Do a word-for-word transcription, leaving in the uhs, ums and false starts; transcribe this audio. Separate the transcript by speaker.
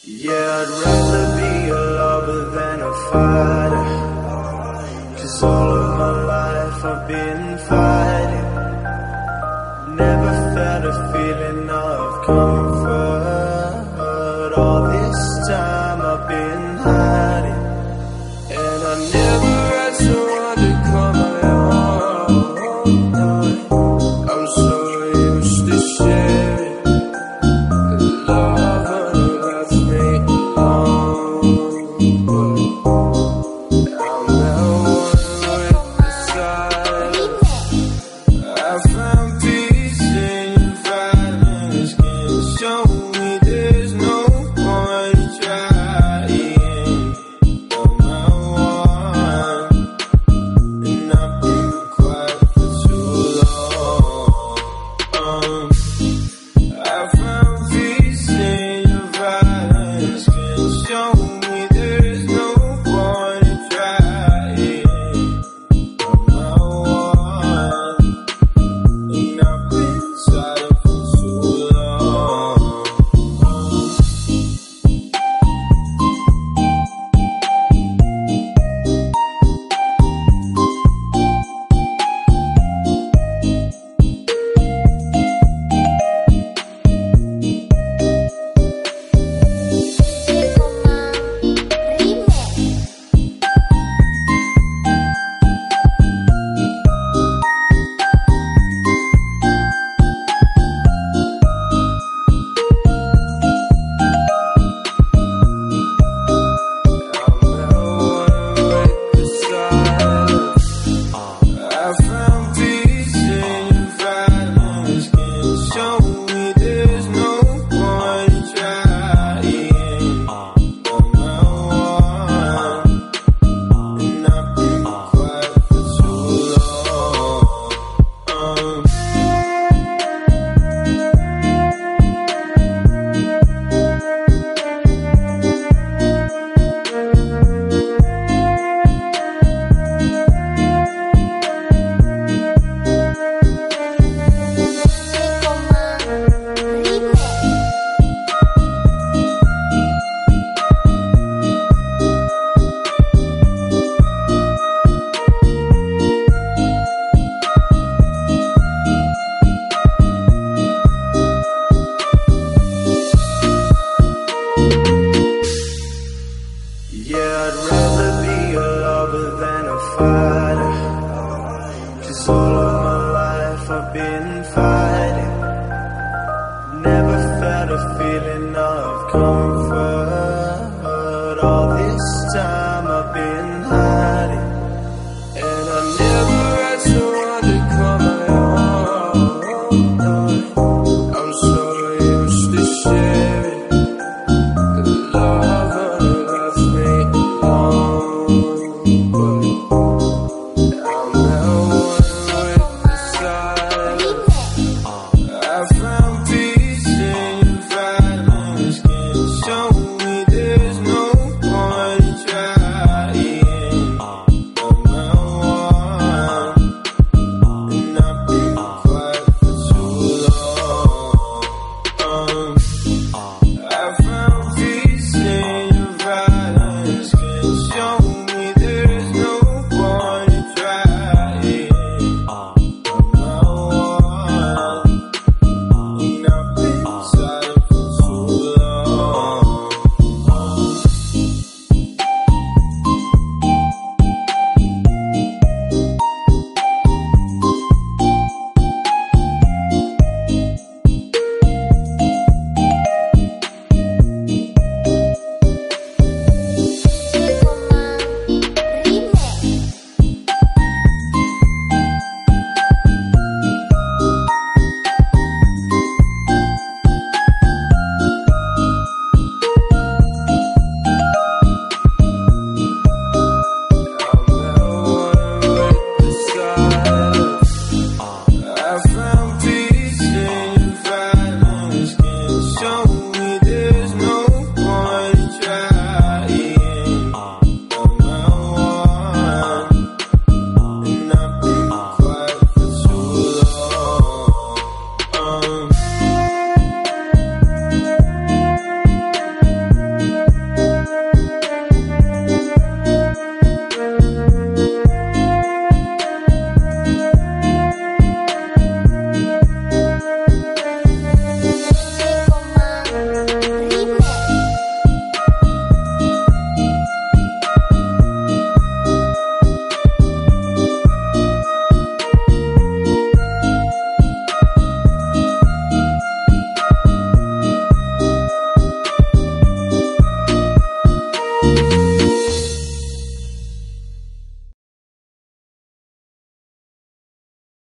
Speaker 1: Yeah, I'd rather be a lover than a fighter, 'cause all of my life I've been fighting. Never felt a feeling of comfort. All this time I've been hiding, and I never had someone to come along. I'm so used to sharing love that's made alone, but I'm the one with the silence. I found peace in your violence. Can you show me there's no point in trying? I'm the one, and I've been quiet for too long. Um, I found peace in your violence. Can you show me there's no point in trying? I'm the one, and I've been silent for too long. I found peace in your violence. Can you show me there's no point in trying? I'm the one, and I've been quiet for too long. Um, Yeah, I'd rather be a lover than a fighter, 'cause all of my life I've been fighting. Never felt a feeling of comfort.